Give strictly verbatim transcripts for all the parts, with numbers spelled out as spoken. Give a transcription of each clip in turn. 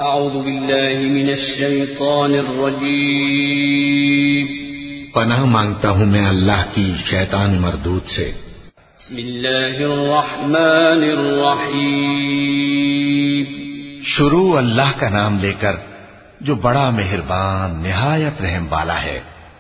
اعوذ باللہ من الشیطان الرجیم پناہ مانگتا ہوں میں اللہ کی شیطان مردود سے. بسم اللہ الرحمن الرحیم. شروع اللہ کا نام لے کر جو بڑا مہربان نہایت رحم والا ہے.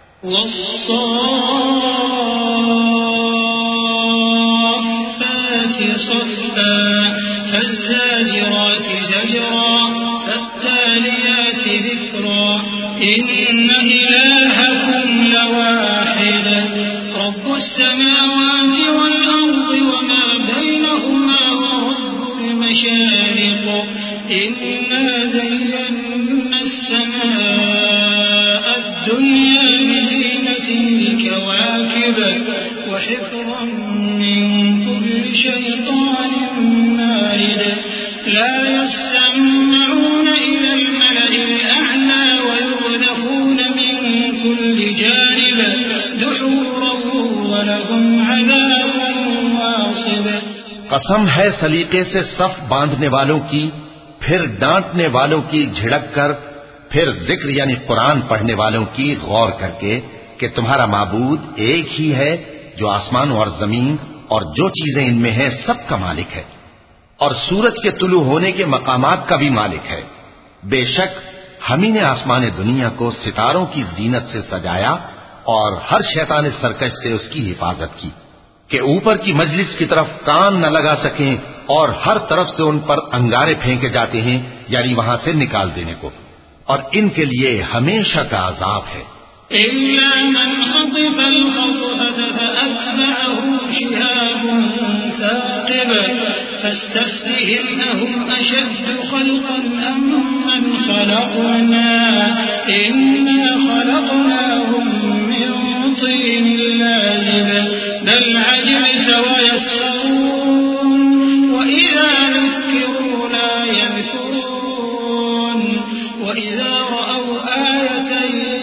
والصافات صفا فالزاجرات زجرا فالتاليات ذكرا إن إلهكم لواحد رب السماوات والأرض وما بينهما ورب المشارق إنا زينا السماء الدنيا بزينة الكواكب وحفظا من كل شيطان مارد لا يسمعون إلى الملأ الأعلى ويقذفون من كل جانب دحورا ولهم عذاب واصب. قسم ہے سلیقے سے صف باندھنے والوں کی، پھر ڈانٹنے والوں کی جھڑک کر، پھر ذکر یعنی قرآن پڑھنے والوں کی غور کر کے کہ تمہارا معبود ایک ہی ہے جو آسمان اور زمین اور جو چیزیں ان میں ہیں سب کا مالک ہے، اور سورج کے طلوع ہونے کے مقامات کا بھی مالک ہے. بے شک ہم ہی نے آسمان دنیا کو ستاروں کی زینت سے سجایا اور ہر شیطان سرکش سے اس کی حفاظت کی کہ اوپر کی مجلس کی طرف کان نہ لگا سکیں، اور ہر طرف سے ان پر انگارے پھینکے جاتے ہیں یعنی وہاں سے نکال دینے کو، اور ان کے لیے ہمیشہ کا عذاب ہے. إلا من خطف الخطفة فأتبعه شهاب ثاقب فاستفتهم أهم أشد خلقا أم من خلقنا إنا خلقناهم من طين لازب بل عجبت ويسخرون وإذا ذكروا لا يذكرون وإذا رأوا آية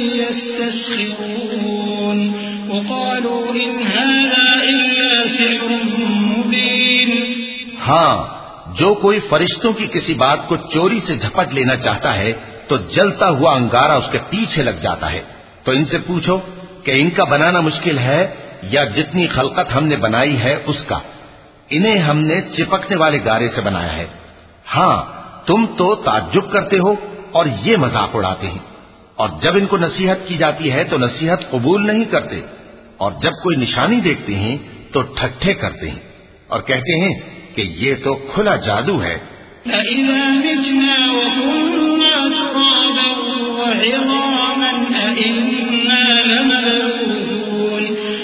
يستسخرون وقالوا إن هذا إلا سحر مبين. ہاں، جو کوئی فرشتوں کی کسی بات کو چوری سے جھپٹ لینا چاہتا ہے تو جلتا ہوا انگارہ اس کے پیچھے لگ جاتا ہے. تو ان سے پوچھو کہ ان کا بنانا مشکل ہے یا جتنی خلقت ہم نے بنائی ہے اس کا؟ انہیں ہم نے چپکنے والے گارے سے بنایا ہے. ہاں، تم تو تعجب کرتے ہو اور یہ مذاق اڑاتے ہیں، اور جب ان کو نصیحت کی جاتی ہے تو نصیحت قبول نہیں کرتے، اور جب کوئی نشانی دیکھتے ہیں تو ٹھٹھے کرتے ہیں اور کہتے ہیں کہ یہ تو کھلا جادو ہے. أَإِذَا مِتْنَا وَكُنَّا تُرَابًا وَعِظَامًا أَإِنَّا لَمَبْعُوثُونَ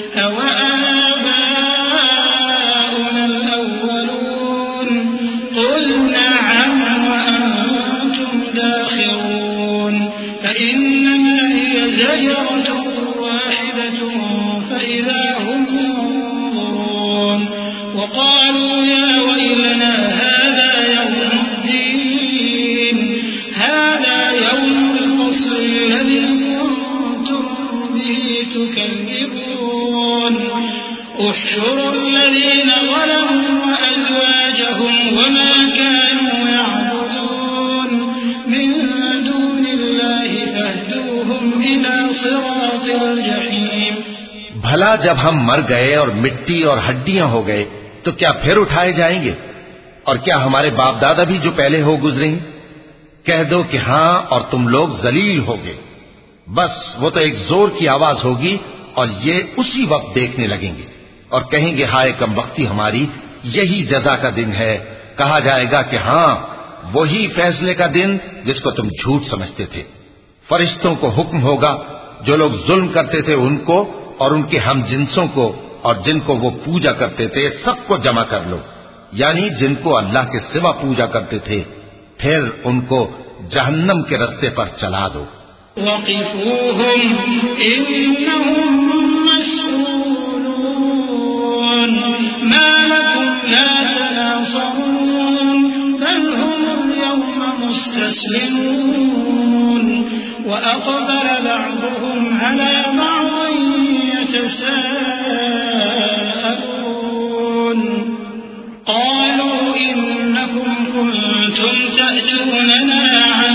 أَوَآبَاؤُنَا الْأَوَّلُونَ قُلْ نَعَمْ وَأَنْتُمْ دَاخِرُونَ فَإِنَّمَا هِيَ زَجْرَةٌ وَاحِدَةٌ فَإِذَا هُمْ يَنظُرُونَ وَقَالُوا يَا وَيْلَنَا هَذَا يَوْمُ الدِّينِ هَذَا يَوْمُ الْفَصْلِ الَّذِي كُنتُم بِهِ تُكَذِّبُونَ احشروا الَّذِينَ ظَلَمُوا وَأَزْوَاجَهُمْ وَمَا كَانُوا يَعْبُدُونَ مِن دُونِ اللَّهِ فَاهْدُوهُمْ إِلَى صِرَاطِ الْجَحِيمِ. بھلا جب ہم مر گئے اور مٹی اور ہڈیاں ہو گئے تو کیا پھر اٹھائے جائیں گے؟ اور کیا ہمارے باپ دادا بھی جو پہلے ہو گزرے ہیں؟ کہہ دو کہ ہاں اور تم لوگ ذلیل ہوگے. بس وہ تو ایک زور کی آواز ہوگی اور یہ اسی وقت دیکھنے لگیں گے اور کہیں گے ہائے کم وقتی ہماری، یہی جزا کا دن ہے. کہا جائے گا کہ ہاں وہی فیصلے کا دن جس کو تم جھوٹ سمجھتے تھے. فرشتوں کو حکم ہوگا جو لوگ ظلم کرتے تھے ان کو اور ان کے ہم جنسوں کو اور جن کو وہ پوجا کرتے تھے سب کو جمع کر لو، یعنی جن کو اللہ کے سوا پوجا کرتے تھے، پھر ان کو جہنم کے رستے پر چلا دو. وقفوهم إنهم مسؤولون ما لكم لا تناصرون بل هم اليوم مستسلمون وأقبل بعضهم على بعض يتساءلون قالوا إنكم كنتم تأتوننا عن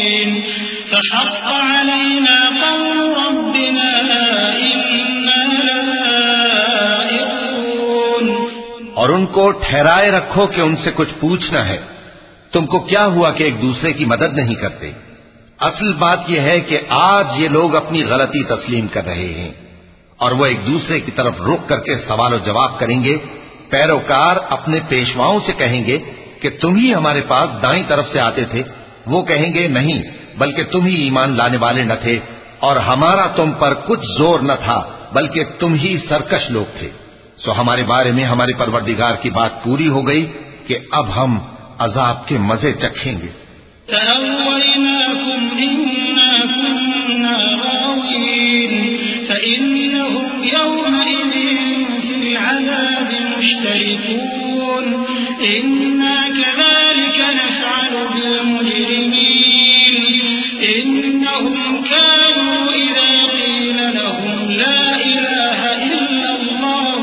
فحق علينا قول ربنا إنا لذائقون. اور ان کو ٹھہرائے رکھو کہ ان سے کچھ پوچھنا ہے. تم کو کیا ہوا کہ ایک دوسرے کی مدد نہیں کرتے؟ اصل بات یہ ہے کہ آج یہ لوگ اپنی غلطی تسلیم کر رہے ہیں اور وہ ایک دوسرے کی طرف رخ کر کے سوال و جواب کریں گے. پیروکار اپنے پیشواؤں سے کہیں گے کہ تم ہی ہمارے پاس دائیں طرف سے آتے تھے. وہ کہیں گے نہیں، بلکہ تم ہی ایمان لانے والے نہ تھے اور ہمارا تم پر کچھ زور نہ تھا، بلکہ تم ہی سرکش لوگ تھے. سو ہمارے بارے میں ہمارے پروردگار کی بات پوری ہو گئی کہ اب ہم عذاب کے مزے چکھیں گے. فأغويناكم إنا كنا غاوين فإنهم يومئذ في العذاب مشتركون. إنا كذلك نفعل بالمجرمين إنهم كانوا إذا قيل لهم لا إله إلا الله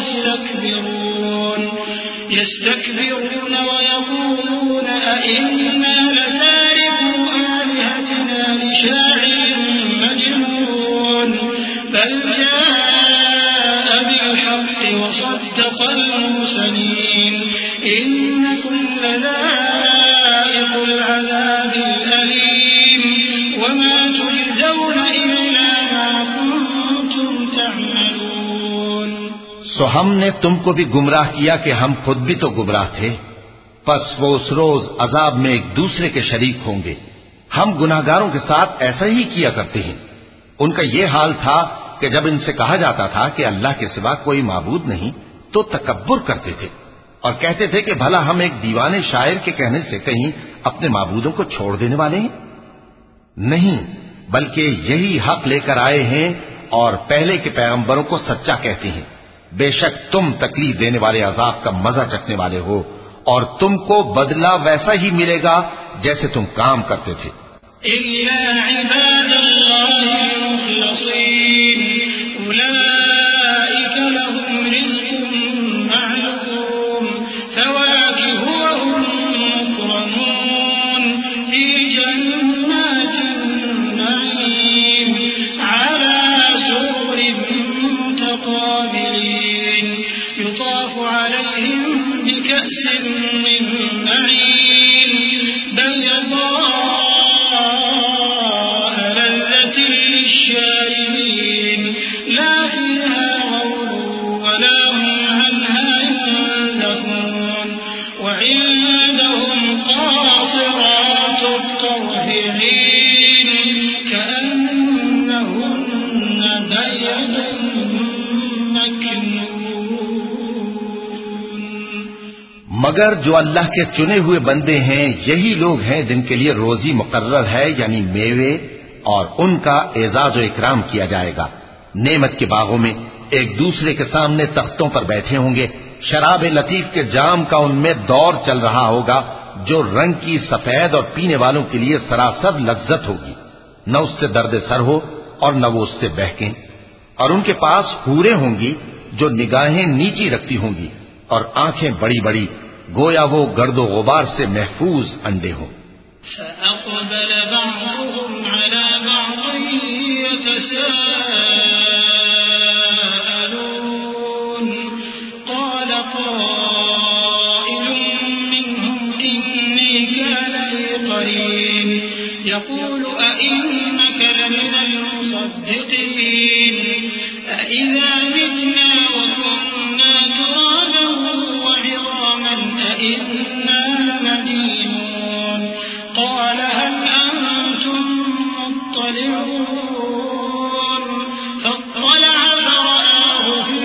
يستكبرون يستكبرون ويقولون أئنا لتاركو آلهتنا لشاعر مجنون بل جاء بالحق وصدق المرسلين إنكم لذائق العذاب الأليم وما تجزون إلا ما كنتم تعملون. سو ہم نے تم کو بھی گمراہ کیا کہ ہم خود بھی تو گمراہ تھے. پس وہ اس روز عذاب میں ایک دوسرے کے شریک ہوں گے. ہم گناہگاروں کے ساتھ ایسا ہی کیا کرتے ہیں. ان کا یہ حال تھا کہ جب ان سے کہا جاتا تھا کہ اللہ کے سوا کوئی معبود نہیں تو تکبر کرتے تھے اور کہتے تھے کہ بھلا ہم ایک دیوانے شاعر کے کہنے سے کہیں اپنے معبودوں کو چھوڑ دینے والے ہیں؟ نہیں، بلکہ یہی حق لے کر آئے ہیں اور پہلے کے پیغمبروں کو سچا کہتے ہیں. بے شک تم تکلیف دینے والے عذاب کا مزہ چکھنے والے ہو اور تم کو بدلہ ویسا ہی ملے گا جیسے تم کام کرتے تھے. إلا عباد الله المخلصين أولئك لهم رزق معلوم فواكه وهم مكرمون في جنات النعيم على سرر متقابلين يطاف عليهم بكأس من معين بيضاء لذة للشاربين لا فيها غول ولا هم عنها ينزفون وعندهم قاصرات الطرف عين كأنهن بيض مكنون. مگر جو اللہ کے چنے ہوئے بندے ہیں یہی لوگ ہیں جن کے لیے روزی مقرر ہے، یعنی میوے، اور ان کا اعزاز و اکرام کیا جائے گا. نعمت کے باغوں میں ایک دوسرے کے سامنے تختوں پر بیٹھے ہوں گے. شراب لطیف کے جام کا ان میں دور چل رہا ہوگا جو رنگ کی سفید اور پینے والوں کے لیے سراسر لذت ہوگی. نہ اس سے درد سر ہو اور نہ وہ اس سے بہکیں. اور ان کے پاس حوریں ہوں گی جو نگاہیں نیچی رکھتی ہوں گی اور آنکھیں بڑی بڑی، گویا وہ گرد و غبار سے محفوظ انڈے ہوں. فأقبل بعضهم على بعض يتساءلون قال قائل منهم إني كان لي قرين يقول أئنك لمن المصدقين أئذا متنا وكنا ترابا وعظاما أئنا لمدينون قال هل أنتم مطلعون فاطلع فرآه في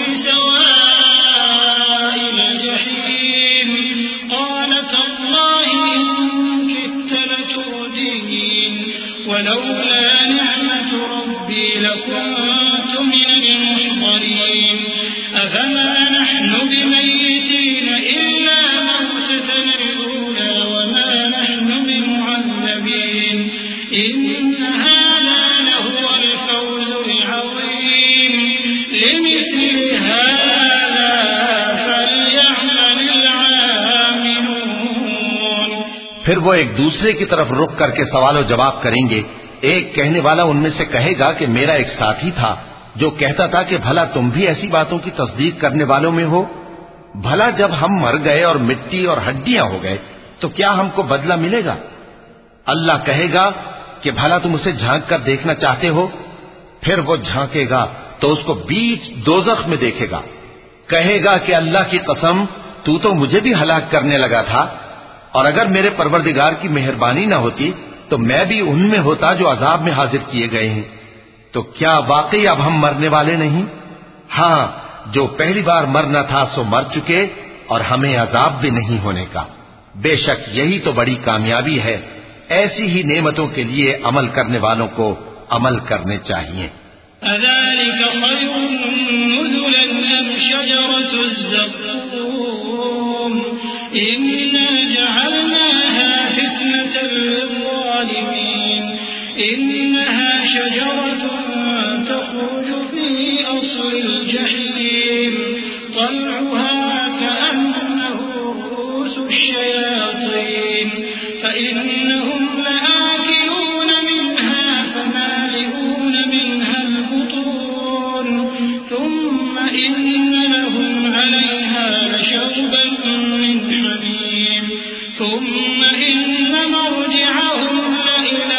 سواء الجحيم قال تالله إن كدت لتردين ولولا نعمة ربي لكنت من المحضرين أفما نحن بميتين إلا موتتنا الأولى وما نحن بمعذبين إن هذا لهو الفوز العظيم لمثل هذا فليعمل العاملون. پھر وہ ایک دوسرے کی طرف رخ کر کے سوال و جواب کریں گے. ایک کہنے والا ان میں سے کہے گا کہ میرا ایک ساتھی تھا جو کہتا تھا کہ بھلا تم بھی ایسی باتوں کی تصدیق کرنے والوں میں ہو. بھلا جب ہم مر گئے اور مٹی اور ہڈیاں ہو گئے تو کیا ہم کو بدلہ ملے گا؟ اللہ کہے گا کہ بھلا تم اسے جھانک کر دیکھنا چاہتے ہو؟ پھر وہ جھانکے گا تو اس کو بیچ دوزخ میں دیکھے گا. کہے گا کہ اللہ کی قسم تو تو مجھے بھی ہلاک کرنے لگا تھا، اور اگر میرے پروردگار کی مہربانی نہ ہوتی تو میں بھی ان میں ہوتا جو عذاب میں حاضر کیے گئے ہیں. تو کیا واقعی اب ہم مرنے والے نہیں؟ ہاں، جو پہلی بار مرنا تھا سو مر چکے اور ہمیں عذاب بھی نہیں ہونے کا. بے شک یہی تو بڑی کامیابی ہے. ایسی ہی نعمتوں کے لیے عمل کرنے والوں کو عمل کرنے چاہیے. أذلك خير نزلا أم شجرة الزقوم إنا جعلناها فتنة للظالمين إنها شجرة تخرج في أصل الجحيم طلعها كأنه رؤوس الشياطين فإنهم لآكلون منها فمالئون منها البطون ثم إن لهم عليها لشوبا من حميم ثم إن مرجعهم لإلى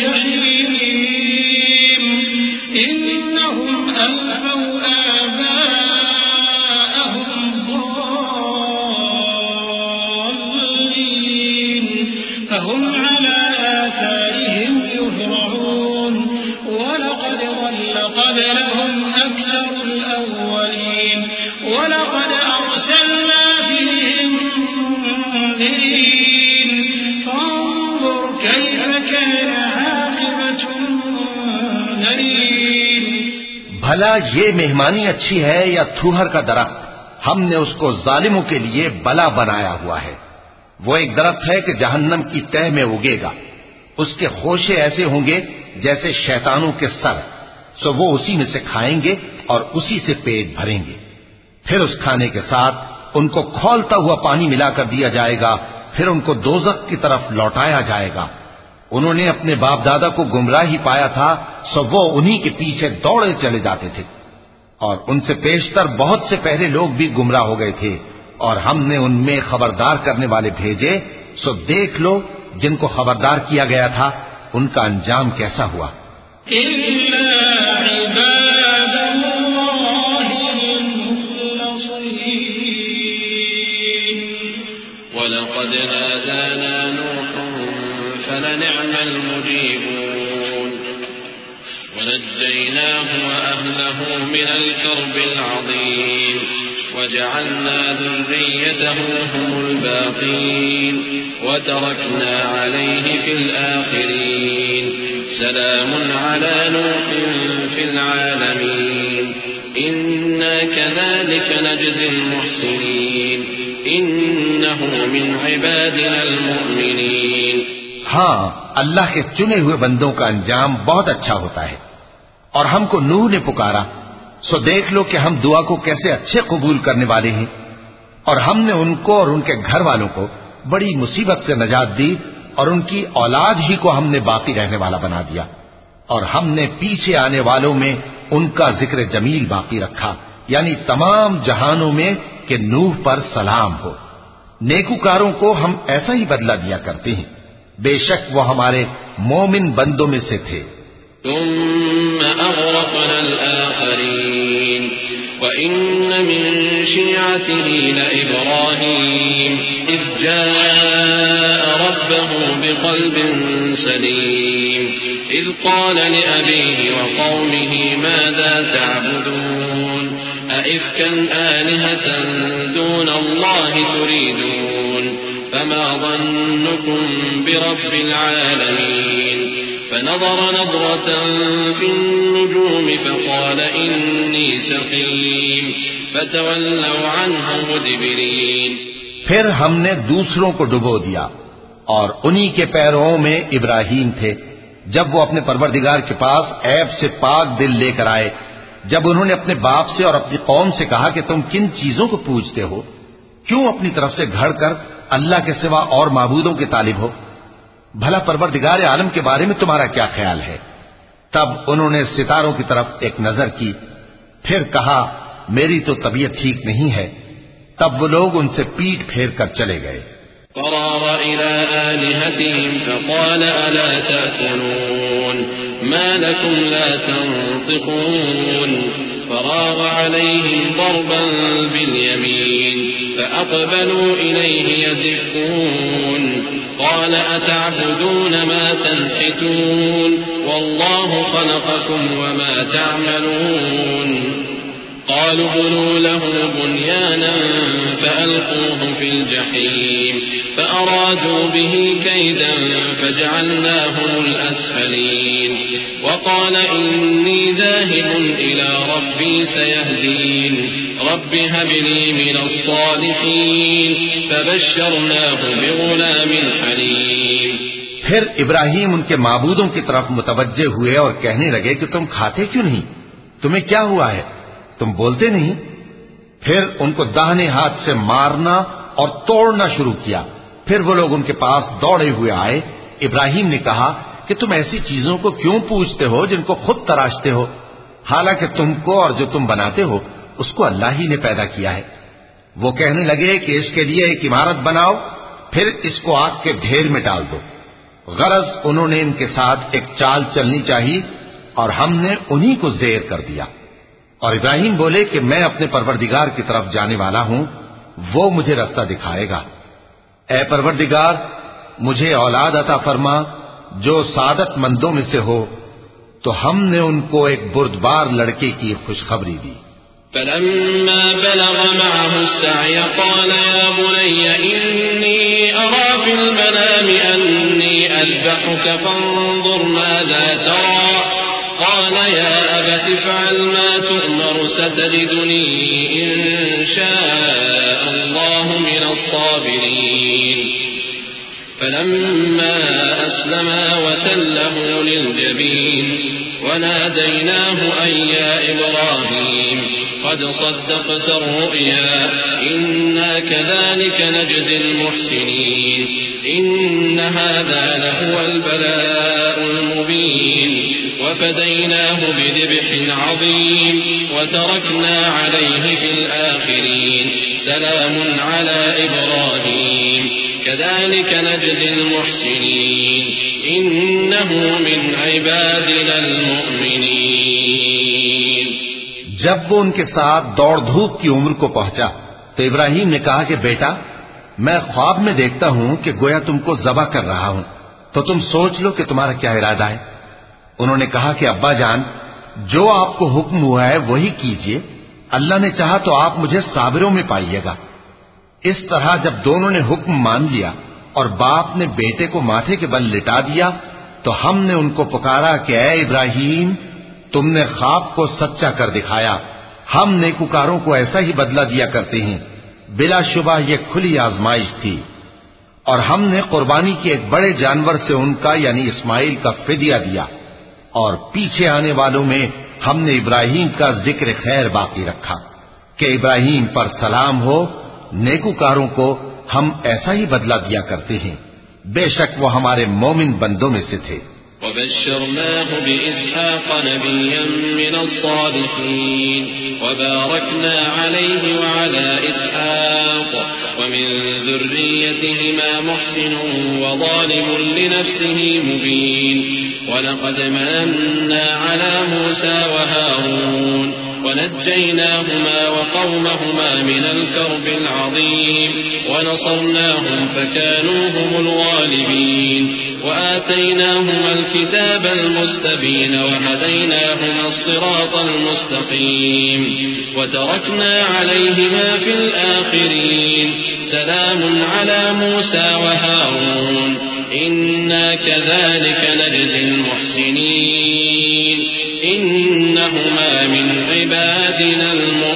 الجحيم إنهم ألفوا آباءهم ضالين فهم على آثارهم يهرعون ولقد ضل قبلهم أكثر الأولين ولقد أرسلنا فيهم منذرين فانظر كيف كان عاقبة المنذرين. بھلا یہ مہمانی اچھی ہے یا تھوہر کا درخت؟ ہم نے اس کو ظالموں کے لیے بلا بنایا ہوا ہے. وہ ایک درخت ہے کہ جہنم کی تہ میں اگے گا. اس کے خوشے ایسے ہوں گے جیسے شیطانوں کے سر، سو وہ اسی میں سے کھائیں گے اور اسی سے پیٹ بھریں گے. پھر اس کھانے کے ساتھ ان کو کھولتا ہوا پانی ملا کر دیا جائے گا. پھر ان کو دوزخ کی طرف لوٹایا جائے گا. انہوں نے اپنے باپ دادا کو گمراہ ہی پایا تھا، سو وہ انہی کے پیچھے دوڑے چلے جاتے تھے. اور ان سے پیشتر بہت سے پہلے لوگ بھی گمراہ ہو گئے تھے، اور ہم نے ان میں خبردار کرنے والے بھیجے. سو دیکھ لو جن کو خبردار کیا گیا تھا ان کا انجام کیسا ہوا. وَلَقَدْ نَادَانَا نُوحٌ فَلَنِعْمَ الْمُجِيبُونَ وَنَجَّيْنَاهُ وَأَهْلَهُ مِنَ الْكَرْبِ الْعَظِيمِ وَجَعَلْنَا ذُرِّيَّتَهُ هُمُ الْبَاقِينَ وَتَرَكْنَا عَلَيْهِ فِي الْآخِرِينَ سَلَامٌ عَلَى نُوحٍ فِي الْعَالَمِينَ إِنَّا كَذَلِكَ نَجْزِي الْمُحْسِنِينَ إِنَّهُ مِنْ عِبَادِنَا الْمُؤْمِنِينَ. ہاں، اللہ کے چنے ہوئے بندوں کا انجام بہت اچھا ہوتا ہے. اور ہم کو نوح نے پکارا، سو دیکھ لو کہ ہم دعا کو کیسے اچھے قبول کرنے والے ہیں. اور ہم نے ان کو اور ان کے گھر والوں کو بڑی مصیبت سے نجات دی، اور ان کی اولاد ہی کو ہم نے باقی رہنے والا بنا دیا. اور ہم نے پیچھے آنے والوں میں ان کا ذکر جمیل باقی رکھا، یعنی تمام جہانوں میں کہ نوح پر سلام ہو. نیکوکاروں کو ہم ایسا ہی بدلہ دیا کرتے ہیں. بے شک وہ ہمارے مومن بندوں میں سے تھے. ثم أغرقنا الآخرين وإن من شيعته لإبراهيم إذ جاء ربه بقلب سليم إذ قال لأبيه وقومه ماذا تعبدون أئفكا آلهة دون الله تريدون فما ظنكم برب العالمين فنظر نظرة في النجوم فقال إني سقيم فتولوا عنه مدبرين. پھر ہم نے دوسروں کو ڈبو دیا اور انہی کے پیروں میں ابراہیم تھے جب وہ اپنے پروردگار کے پاس عیب سے پاک دل لے کر آئے. جب انہوں نے اپنے باپ سے اور اپنی قوم سے کہا کہ تم کن چیزوں کو پوجتے ہو، کیوں اپنی طرف سے گھڑ کر اللہ کے سوا اور معبودوں کے طالب ہو؟ بھلا پروردگار عالم کے بارے میں تمہارا کیا خیال ہے؟ تب انہوں نے ستاروں کی طرف ایک نظر کی، پھر کہا میری تو طبیعت ٹھیک نہیں ہے۔ تب وہ لوگ ان سے پیٹ پھیر کر چلے گئے۔ فراغ إلى آلهتهم فقال ألا تأكلون ما لكم لا تنطقون فراغ عليهم ضربا باليمين فأقبلوا إليه يزفون قال أتعبدون ما تنحتون والله خلقكم وما تعملون قالوا بنوا له بنيانا فألقوه في الجحيم فأرادوا به كيدا فجعلناهم الأسفلين وقال إني ذاهب إلى ربي سيهدين رب هب لي من الصالحين فبشرناه بغلام حليم۔ پھر ابراہیم ان کے معبودوں کی طرف متوجہ ہوئے اور کہنے لگے کہ تم کھاتے کیوں نہیں؟ تمہیں کیا ہوا ہے؟ تم بولتے نہیں؟ پھر ان کو داہنے ہاتھ سے مارنا اور توڑنا شروع کیا۔ پھر وہ لوگ ان کے پاس دوڑے ہوئے آئے۔ ابراہیم نے کہا کہ تم ایسی چیزوں کو کیوں پوچھتے ہو جن کو خود تراشتے ہو، حالانکہ تم کو اور جو تم بناتے ہو اس کو اللہ ہی نے پیدا کیا ہے۔ وہ کہنے لگے کہ اس کے لیے ایک عمارت بناؤ، پھر اس کو آگ کے ڈھیر میں ڈال دو۔ غرض انہوں نے ان کے ساتھ ایک چال چلنی چاہیے اور ہم نے انہی کو زیر کر دیا۔ اور ابراہیم بولے کہ میں اپنے پروردگار کی طرف جانے والا ہوں، وہ مجھے رستہ دکھائے گا۔ اے پروردگار مجھے اولاد عطا فرما جو سعادت مندوں میں سے ہو۔ تو ہم نے ان کو ایک بردبار لڑکے کی خوشخبری دی۔ فلما بلغ معه السعي قال يا بني إني أرى في المنام أني أذبحك فانظر ماذا ترى قال يا أبت افعل ما تؤمر ستجدني إن شاء الله من الصابرين فلما أسلما وتله للجبين وناديناه أن يا إبراهيم قد صدقت الرؤيا إنا كذلك نجزي المحسنين إن هذا لهو البلاء المبين وفديناه بذبح عظيم وتركنا عليه في الآخرين سلام على إبراهيم كذلك نجزي المحسنين إنه من عبادنا المؤمنين۔ جب وہ ان کے ساتھ دوڑ دھوپ کی عمر کو پہنچا تو ابراہیم نے کہا کہ بیٹا میں خواب میں دیکھتا ہوں کہ گویا تم کو ذبح کر رہا ہوں، تو تم سوچ لو کہ تمہارا کیا ارادہ ہے۔ انہوں نے کہا کہ ابا جان جو آپ کو حکم ہوا ہے وہی کیجئے، اللہ نے چاہا تو آپ مجھے صابروں میں پائیے گا۔ اس طرح جب دونوں نے حکم مان لیا اور باپ نے بیٹے کو ماتھے کے بل لٹا دیا تو ہم نے ان کو پکارا کہ اے ابراہیم تم نے خواب کو سچا کر دکھایا، ہم نیکوکاروں کو ایسا ہی بدلہ دیا کرتے ہیں، بلا شبہ یہ کھلی آزمائش تھی۔ اور ہم نے قربانی کے ایک بڑے جانور سے ان کا یعنی اسماعیل کا فدیہ دیا، اور پیچھے آنے والوں میں ہم نے ابراہیم کا ذکر خیر باقی رکھا کہ ابراہیم پر سلام ہو، نیکوکاروں کو ہم ایسا ہی بدلہ دیا کرتے ہیں، بے شک وہ ہمارے مومن بندوں میں سے تھے۔ وبشرناه بإسحاق نبيا من الصالحين وباركنا عليه وعلى إسحاق ومن ذريتهما محسن وظالم لنفسه مبين ولقد مننا على موسى وهارون ونجيناهما وقومهما من الكرب العظيم ونصرناهم فكانوا هم الغالبين وآتيناهما الكتاب المستبين وهديناهما الصراط المستقيم وتركنا عليهما في الآخرين سلام على موسى وهارون إنا كذلك نجزي المحسنين إنهما من عبادنا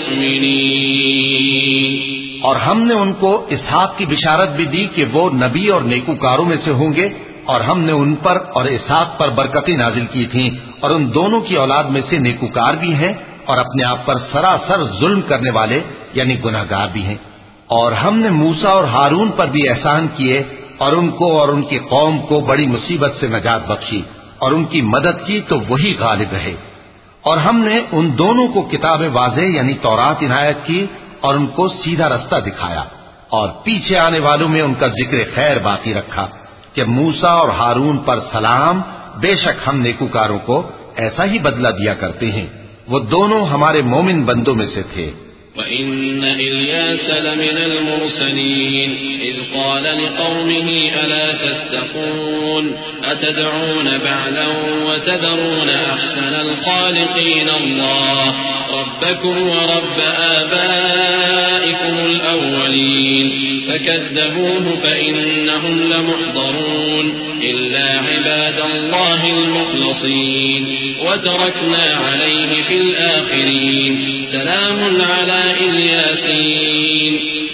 المؤمنين۔ اور ہم نے ان کو اسحاق کی بشارت بھی دی کہ وہ نبی اور نیکوکاروں میں سے ہوں گے، اور ہم نے ان پر اور اسحاق پر برکتیں نازل کی تھیں، اور ان دونوں کی اولاد میں سے نیکوکار بھی ہیں اور اپنے آپ پر سراسر ظلم کرنے والے یعنی گناہگار بھی ہیں۔ اور ہم نے موسیٰ اور ہارون پر بھی احسان کیے اور ان کو اور ان کی قوم کو بڑی مصیبت سے نجات بخشی اور ان کی مدد کی تو وہی غالب رہے. اور ہم نے ان دونوں کو کتاب واضح یعنی تورات عنایت کی اور ان کو سیدھا رستہ دکھایا، اور پیچھے آنے والوں میں ان کا ذکر خیر باقی رکھا کہ موسیٰ اور ہارون پر سلام، بے شک ہم نیکوکاروں کو ایسا ہی بدلہ دیا کرتے ہیں. وہ دونوں ہمارے مومن بندوں میں سے تھے. وَإِنَّ إِلْيَاسَ لَمِنَ الْمُرْسَلِينَ إِذْ قَالَ لِقَوْمِهِ أَلَا تَتَّقُونَ أَتَدْعُونَ بَعْلًا وَتَذَرُونَ أَحْسَنَ الْخَالِقِينَ اللَّهَ رَبَّكُمْ وَرَبَّ آبَائِكُمُ الْأَوَّلِينَ فَكَذَّبُوهُ فَإِنَّهُمْ لَمُحْضَرُونَ إِلَّا عِبَادَ اللَّهِ الْمُخْلَصِينَ وَتَرَكْنَا عَلَيْهِ فِي الْآخِرِينَ سلام على الياسين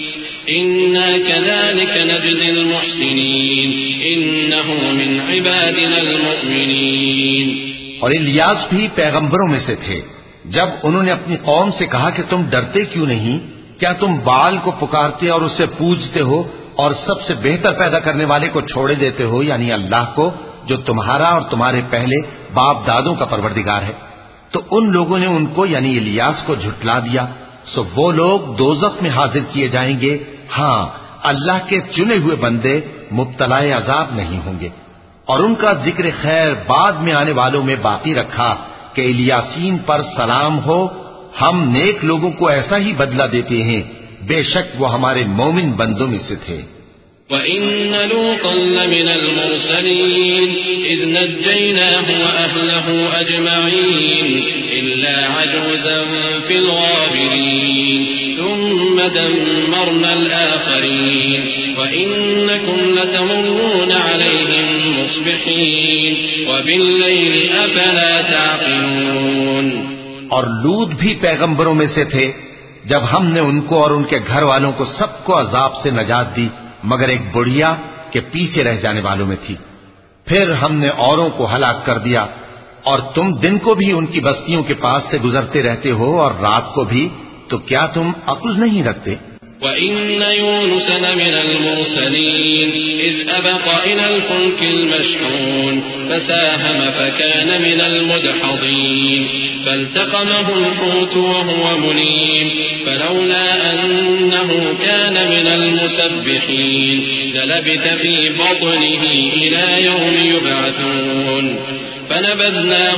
إنا كذلك نجزي المحسنين إنه من عبادنا المؤمنين. اور الیاس بھی پیغمبروں میں سے تھے. جب انہوں نے اپنی قوم سے کہا کہ تم ڈرتے کیوں نہیں؟ کیا تم بال کو پکارتے اور اسے پوجتے ہو اور سب سے بہتر پیدا کرنے والے کو چھوڑے دیتے ہو یعنی اللہ کو جو تمہارا اور تمہارے پہلے باپ دادوں کا پروردگار ہے؟ تو ان لوگوں نے ان کو یعنی الیاس کو جھٹلا دیا. سو وہ لوگ دوزخ میں حاضر کیے جائیں گے. ہاں، اللہ کے چنے ہوئے بندے مبتلا عذاب نہیں ہوں گے. اور ان کا ذکر خیر بعد میں آنے والوں میں باقی رکھا کہ الیاسین پر سلام ہو، ہم نیک لوگوں کو ایسا ہی بدلہ دیتے ہیں، بے شک وہ ہمارے مومن بندوں میں سے تھے. وَإِنَّ لُوطًا لَّمِنَ الْمُرْسَلِينَ إِذْ نَجَّيْنَاهُ وَأَهْلَهُ أَجْمَعِينَ إِلَّا عَجُوزًا فِي الْغَابِرِينَ ثُمَّ دَمَّرْنَا الْآخَرِينَ وَإِنَّكُمْ لَتَمُرُّونَ عَلَيْهِم مُّصْبِحِينَ وَبِاللَّيْلِ أَفَلَا تَعْقِلُونَ. اور لوط بھی پیغمبروں میں سے تھے. جب ہم نے ان کو اور ان کے گھر والوں کو سب کو عذاب سے نجات دی مگر ایک بڑھیا کے پیچھے رہ جانے والوں میں تھی. پھر ہم نے اوروں کو ہلاک کر دیا. اور تم دن کو بھی ان کی بستیوں کے پاس سے گزرتے رہتے ہو اور رات کو بھی، تو کیا تم عقل نہیں رکھتے؟ وَإِنَّ يُونُسَ لَمِنَ الْمُرْسَلِينَ إِذْ أَبَقَ إِلَى الْفُلْكِ الْمَشْحُونِ فَسَاهَمَ فَكَانَ مِنَ الْمُدْحَضِينَ فَالْتَقَمَهُ الْحُوتُ وَهُوَ مُلِيمٌ فَلَوْلَا أَنَّهُ كَانَ مِنَ الْمُسَبِّحِينَ لَلَبِثَ فِي بَطْنِهِ إِلَى يَوْمِ يُبْعَثُونَ فَنَبَذْنَاهُ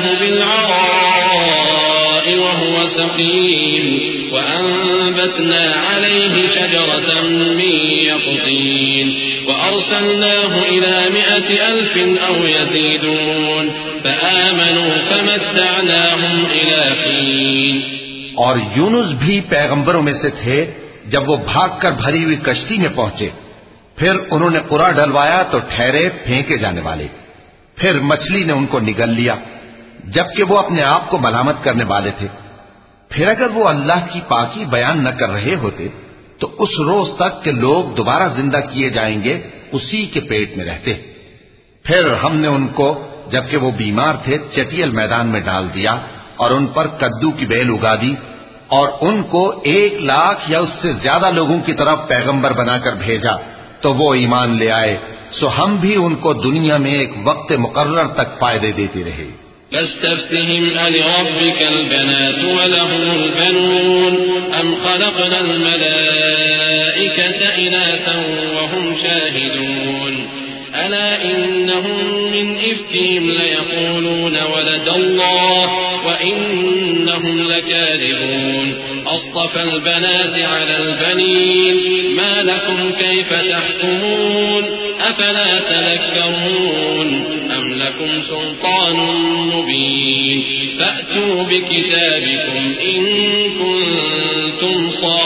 بِالْعَرَاءِ وَهُوَ سَقِيمٌ وَأَنبَتْنَا عَلَيْهِ شَجَرَةً مِّن يَقْطِينٍ وَأَرْسَلْنَاهُ إِلَى مِائَةِ أَلْفٍ أَوْ يَزِيدُونَ فَآمَنُوا فَمَتَّعْنَاهُمْ إِلَى حِينٍ. اور یونس بھی پیغمبروں میں سے تھے. جب وہ بھاگ کر بھری ہوئی کشتی میں پہنچے، پھر انہوں نے قرا ڈلوایا تو ٹھہرے پھینکے جانے والے. پھر مچھلی نے ان کو نگل لیا جبکہ وہ اپنے آپ کو ملامت کرنے والے تھے. پھر اگر وہ اللہ کی پاکی بیان نہ کر رہے ہوتے تو اس روز تک کہ لوگ دوبارہ زندہ کیے جائیں گے اسی کے پیٹ میں رہتے. پھر ہم نے ان کو جبکہ وہ بیمار تھے چٹیل میدان میں ڈال دیا اور ان پر کدو کی بیل اگا دی اور ان کو ایک لاکھ یا اس سے زیادہ لوگوں کی طرف پیغمبر بنا کر بھیجا تو وہ ایمان لے آئے. سو ہم بھی ان کو دنیا میں ایک وقت مقرر تک فائدے دیتے رہے. فاستفتهم ألربك البنات ولهم البنون أم خلقنا الملائكة إناثا وهم شاهدون ألا إنهم من إفكهم ليقولون ولد الله وإنهم لكاذبون أصطفى البنات على البنين ما لكم كيف تحكمون أفلا تذكرون أم لكم سلطان مبين فأتوا بكتابكم إن كنتم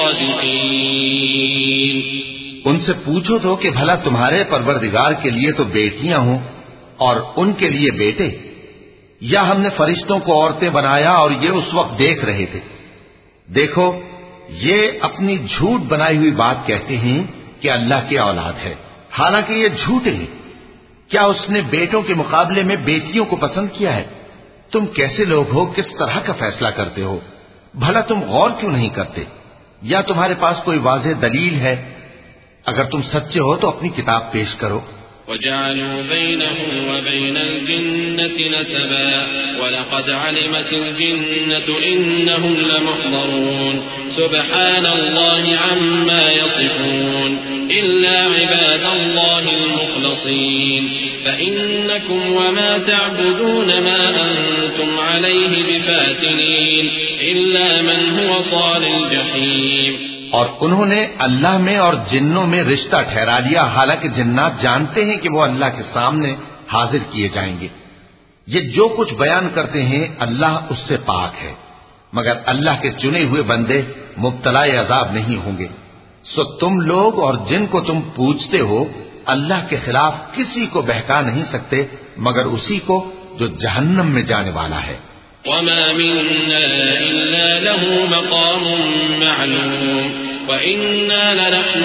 صادقين. ان سے پوچھو تو کہ بھلا تمہارے پروردگار کے لیے تو بیٹیاں ہوں اور ان کے لیے بیٹے، یا ہم نے فرشتوں کو عورتیں بنایا اور یہ اس وقت دیکھ رہے تھے؟ دیکھو یہ اپنی جھوٹ بنائی ہوئی بات کہتے ہیں کہ اللہ کی اولاد ہے، حالانکہ یہ جھوٹے ہیں. کیا اس نے بیٹوں کے مقابلے میں بیٹیوں کو پسند کیا ہے؟ تم کیسے لوگ ہو، کس طرح کا فیصلہ کرتے ہو؟ بھلا تم غور کیوں نہیں کرتے؟ یا تمہارے پاس کوئی واضح دلیل ہے؟ اگر تم سچے ہو تو اپنی کتاب پیش کرو. وجعلوا بينه وبين الجنة نسبا ولقد علمت الجنة إنهم لمحضرون سبحان الله عما يصفون إلا عباد الله المخلصين فإنكم وما تعبدون ما أنتم عليه بفاتنين إلا من هو صال الجحيم. اور انہوں نے اللہ میں اور جنوں میں رشتہ ٹھہرا لیا، حالانکہ جنات جانتے ہیں کہ وہ اللہ کے سامنے حاضر کیے جائیں گے. یہ جو کچھ بیان کرتے ہیں اللہ اس سے پاک ہے، مگر اللہ کے چنے ہوئے بندے مبتلا عذاب نہیں ہوں گے. سو تم لوگ اور جن کو تم پوجتے ہو اللہ کے خلاف کسی کو بہکا نہیں سکتے مگر اسی کو جو جہنم میں جانے والا ہے. وما منا إلا له مقام معلوم وإنا لنحن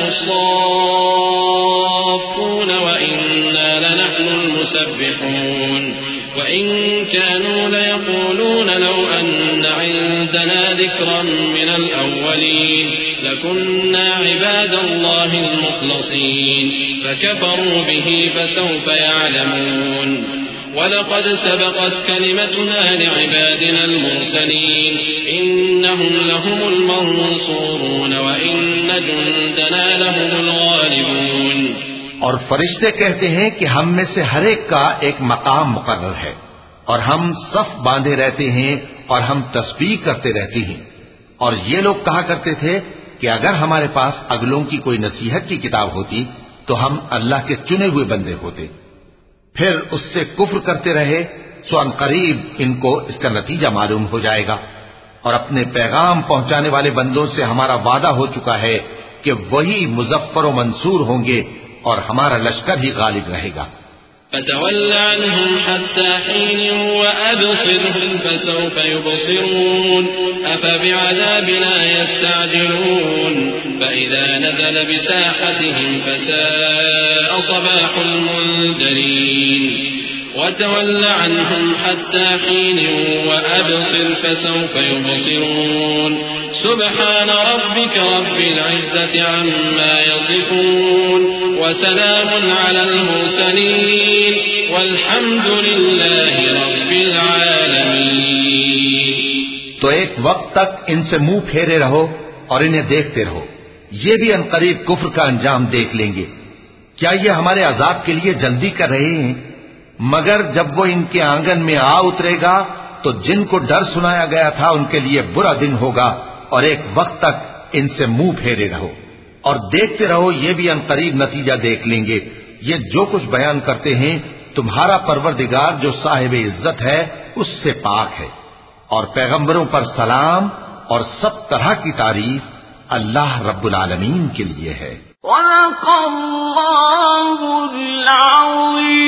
الصافون وإنا لنحن المسبحون وإن كانوا ليقولون لو أن عندنا ذكرا من الأولين لكنا عباد الله المخلصين فكفروا به فسوف يعلمون ولقد سبقت كلمتنا لعبادنا المرسلين إنهم لهم المنصورون وإن جندنا لهم الغالبون. اور فرشتے کہتے ہیں کہ ہم میں سے ہر ایک کا ایک مقام مقرر ہے اور ہم صف باندھے رہتے ہیں اور ہم تسبیح کرتے رہتے ہیں. اور یہ لوگ کہا کرتے تھے کہ اگر ہمارے پاس اگلوں کی کوئی نصیحت کی کتاب ہوتی تو ہم اللہ کے چنے ہوئے بندے ہوتے. پھر اس سے کفر کرتے رہے سو ان قریب ان کو اس کا نتیجہ معلوم ہو جائے گا. اور اپنے پیغام پہنچانے والے بندوں سے ہمارا وعدہ ہو چکا ہے کہ وہی مظفر و منصور ہوں گے اور ہمارا لشکر ہی غالب رہے گا. فتول عنهم حتى حين وأبصرهم فسوف يبصرون أفبعذابنا يستعجلون فإذا نزل بساحتهم فساء صباح المنذرين وتول عنهم حتى حين وأبصر فسوف يبصرون سبحان ربك رب العزة عما يصفون وسلام على المرسلين والحمد لله رب العالمين. تو ایک وقت تک ان سے منہ پھیرے رہو اور انہیں دیکھتے رہو، یہ بھی عنقریب کفر کا انجام دیکھ لیں گے. کیا یہ ہمارے عذاب کے لیے جلدی کر رہے ہیں؟ مگر جب وہ ان کے آنگن میں آ اترے گا تو جن کو ڈر سنایا گیا تھا ان کے لیے برا دن ہوگا. اور ایک وقت تک ان سے منہ پھیرے رہو اور دیکھتے رہو، یہ بھی عنقریب نتیجہ دیکھ لیں گے. یہ جو کچھ بیان کرتے ہیں تمہارا پروردگار جو صاحب عزت ہے اس سے پاک ہے. اور پیغمبروں پر سلام اور سب طرح کی تعریف اللہ رب العالمین کے لیے ہے. وَلَقَ اللَّهُ الْعَظِيمُ.